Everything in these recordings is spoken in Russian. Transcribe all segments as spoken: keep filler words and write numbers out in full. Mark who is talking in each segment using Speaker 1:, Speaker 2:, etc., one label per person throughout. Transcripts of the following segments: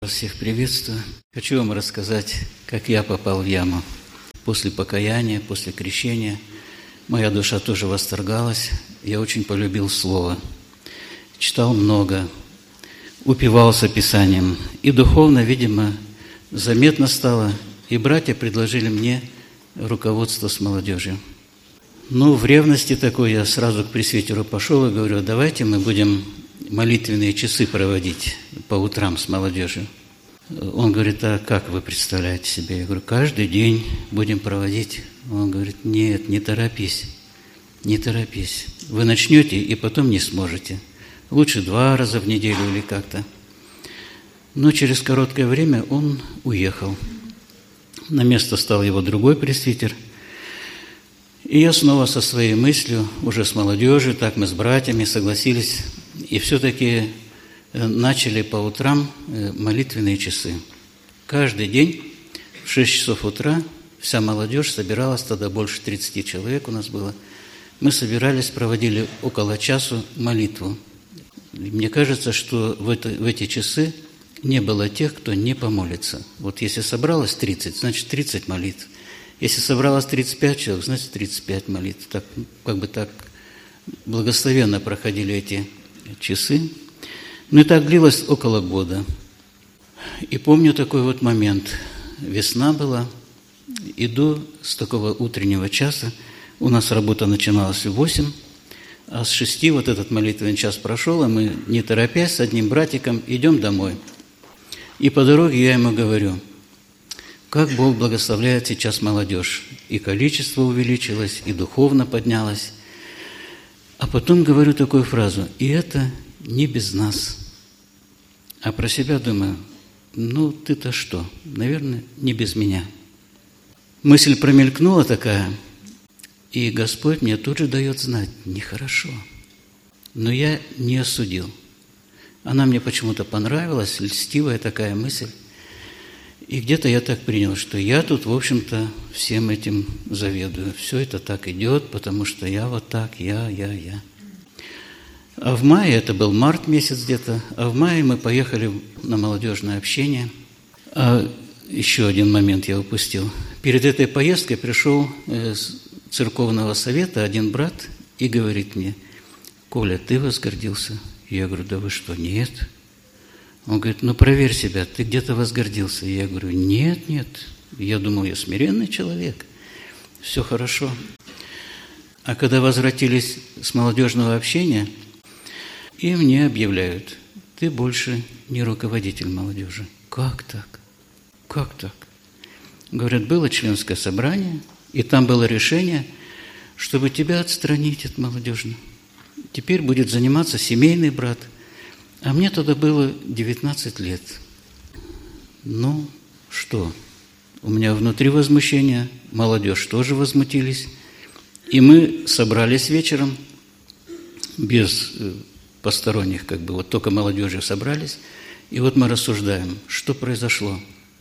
Speaker 1: вас всех приветствую. Хочу вам рассказать, как я попал в яму. После покаяния, после крещения моя душа тоже восторгалась. Я очень полюбил Слово. Читал много, упивался Писанием. И духовно, видимо, заметно стало. И братья предложили мне руководство с молодежью. Ну, в ревности такой я сразу к пресвитеру пошел и говорю: давайте мы будем молитвенные часы проводить по утрам с молодежью. Он говорит: а как вы представляете себе? Я говорю: каждый день будем проводить. Он говорит: нет, не торопись, не торопись. Вы начнете и потом не сможете. Лучше два раза в неделю или как-то. Но через короткое время он уехал. На место стал его другой пресвитер. И я снова со своей мыслью, уже с молодежью, так мы с братьями согласились, и все-таки начали по утрам молитвенные часы. Каждый день в шесть часов утра вся молодежь собиралась, тогда больше тридцати человек у нас было. Мы собирались, проводили около часу молитву. И мне кажется, что в, это, в эти часы не было тех, кто не помолится. Вот если собралось тридцать, значит тридцать молитв. Если собралось тридцать пять человек, значит тридцать пять молитв. Так, как бы так благословенно проходили эти часы. Ну и так длилось около года. И помню такой вот момент. Весна была. Иду с такого утреннего часа. У нас работа начиналась в восемь, а с шести вот этот молитвенный час прошел, и мы, не торопясь, с одним братиком идем домой. И по дороге я ему говорю: как Бог благословляет сейчас молодежь. И количество увеличилось, и духовно поднялось. А потом говорю такую фразу: и это не без нас. А про себя думаю: ну ты-то что? Наверное, не без меня. Мысль промелькнула такая, и Господь мне тут же дает знать: нехорошо. Но я не осудил. Она мне почему-то понравилась, льстивая такая мысль. И где-то я так принял, что я тут, в общем-то, всем этим заведую. Все это так идет, потому что я вот так, я, я, я. А в мае, это был март месяц где-то, а в мае мы поехали на молодежное общение. А еще один момент я упустил. Перед этой поездкой пришел с церковного совета один брат и говорит мне: Коля, ты возгордился? Я говорю: да вы что, нет. Он говорит: ну проверь себя, ты где-то возгордился. Я говорю: нет, нет, я думал, я смиренный человек, все хорошо. А когда возвратились с молодежного общения, и мне объявляют: ты больше не руководитель молодежи. Как так? Как так? Говорят, было членское собрание, и там было решение, чтобы тебя отстранить от молодежи. Теперь будет заниматься семейный брат. А мне тогда было девятнадцать лет. Ну, что? У меня внутри возмущение, молодежь тоже возмутились. И мы собрались вечером, без посторонних, как бы, вот только молодежью собрались. И вот мы рассуждаем, что произошло.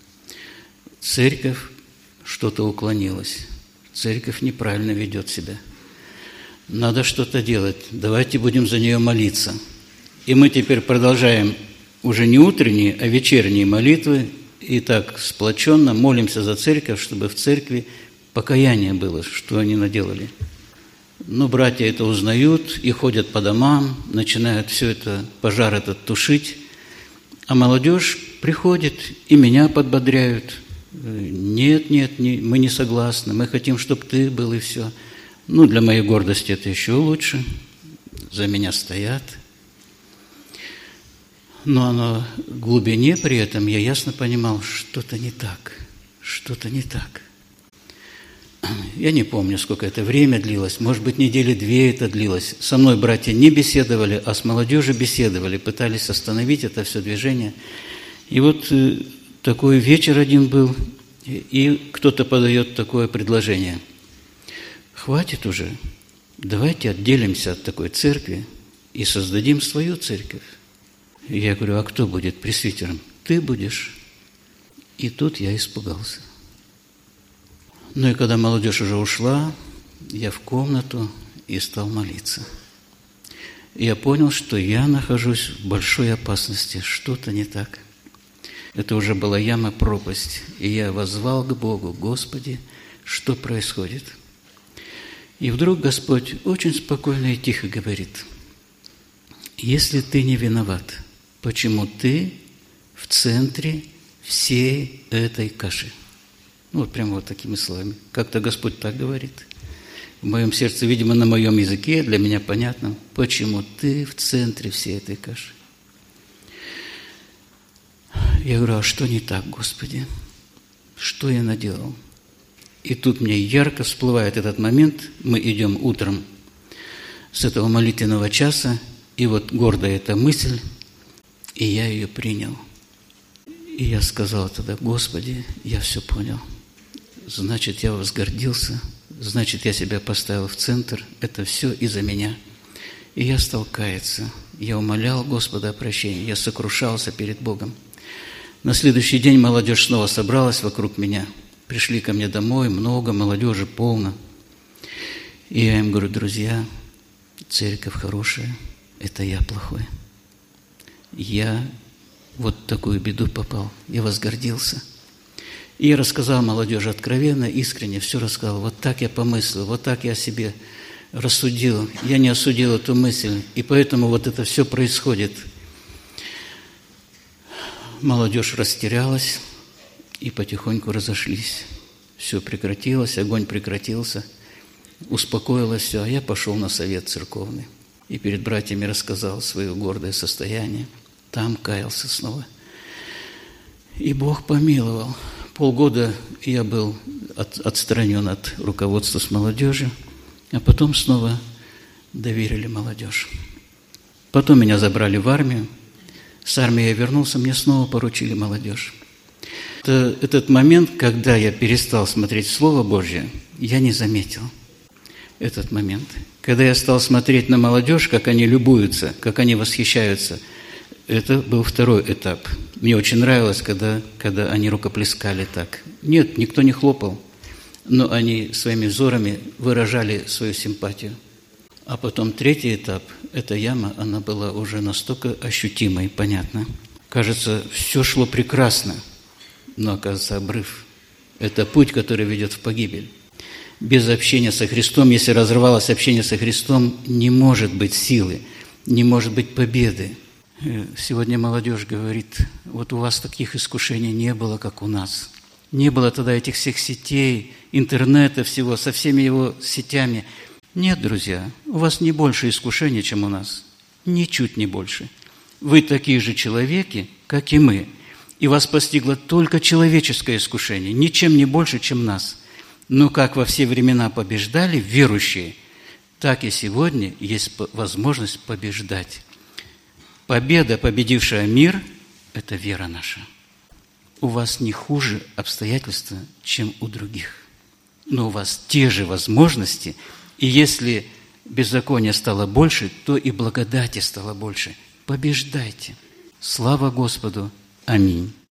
Speaker 1: Церковь что-то уклонилась. Церковь неправильно ведет себя. Надо что-то делать. Давайте будем за нее молиться. И мы теперь продолжаем уже не утренние, а вечерние молитвы. И так сплоченно молимся за церковь, чтобы в церкви покаяние было, что они наделали. Но братья это узнают и ходят по домам, начинают все это, пожар этот тушить. А молодежь приходит и меня подбодряют. Нет, нет, не, мы не согласны, мы хотим, чтобы ты был, и все. Ну, для моей гордости это еще лучше. За меня стоят. Но на глубине при этом я ясно понимал, что-то не так, что-то не так. Я не помню, сколько это время длилось, может быть, недели две это длилось. Со мной братья не беседовали, а с молодежью беседовали, пытались остановить это все движение. И вот такой вечер один был, и кто-то подает такое предложение. Хватит уже, давайте отделимся от такой церкви и создадим свою церковь. Я говорю: а кто будет пресвитером? Ты будешь. И тут я испугался. Ну и когда молодежь уже ушла, я в комнату и стал молиться. И я понял, что я нахожусь в большой опасности, что-то не так. Это уже была яма, пропасть. И я воззвал к Богу: Господи, что происходит? И вдруг Господь очень спокойно и тихо говорит: если ты не виноват, почему ты в центре всей этой каши? Ну, вот прямо вот такими словами. Как-то Господь так говорит. В моем сердце, видимо, на моем языке, для меня понятно, почему ты в центре всей этой каши. Я говорю: а что не так, Господи? Что я наделал? И тут мне ярко всплывает этот момент. Мы идем утром с этого молитвенного часа, и вот гордая эта мысль, и я ее принял. И я сказал тогда: Господи, я все понял. Значит, я возгордился, значит, я себя поставил в центр. Это все из-за меня. И я стал каяться. Я умолял Господа о прощении. Я сокрушался перед Богом. На следующий день молодежь снова собралась вокруг меня. Пришли ко мне домой, много молодежи, полно. И я им говорю: друзья, церковь хорошая, это я плохой. Я вот в такую беду попал. Я возгордился. И я рассказал молодежи откровенно, искренне, все рассказал. Вот так я помыслил, вот так я себе рассудил. Я не осудил эту мысль, и поэтому вот это все происходит. Молодежь растерялась и потихоньку разошлись. Все прекратилось, огонь прекратился, успокоилось все, а я пошел на совет церковный. И перед братьями рассказал свое гордое состояние. Там каялся снова. И Бог помиловал. Полгода я был от, отстранен от руководства с молодежью, а потом снова доверили молодежь. Потом меня забрали в армию. С армии я вернулся, мне снова поручили молодежь. Это, этот момент, когда я перестал смотреть Слово Божье, я не заметил этот момент. Когда я стал смотреть на молодежь, как они любуются, как они восхищаются, это был второй этап. Мне очень нравилось, когда, когда они рукоплескали так. Нет, никто не хлопал, но они своими взорами выражали свою симпатию. А потом третий этап, эта яма, она была уже настолько ощутимой, понятно. Кажется, все шло прекрасно, но, оказывается, обрыв. Это путь, который ведет в погибель. Без общения со Христом, если разрывалось общение со Христом, не может быть силы, не может быть победы. Сегодня молодежь говорит: вот у вас таких искушений не было, как у нас. Не было тогда этих всех сетей, интернета всего, со всеми его сетями. Нет, друзья, у вас не больше искушений, чем у нас. Ничуть не больше. Вы такие же человеки, как и мы. И вас постигло только человеческое искушение, ничем не больше, чем нас. Но как во все времена побеждали верующие, так и сегодня есть возможность побеждать. Победа, победившая мир, – это вера наша. У вас не хуже обстоятельства, чем у других. Но у вас те же возможности, и если беззакония стало больше, то и благодати стало больше. Побеждайте. Слава Господу. Аминь.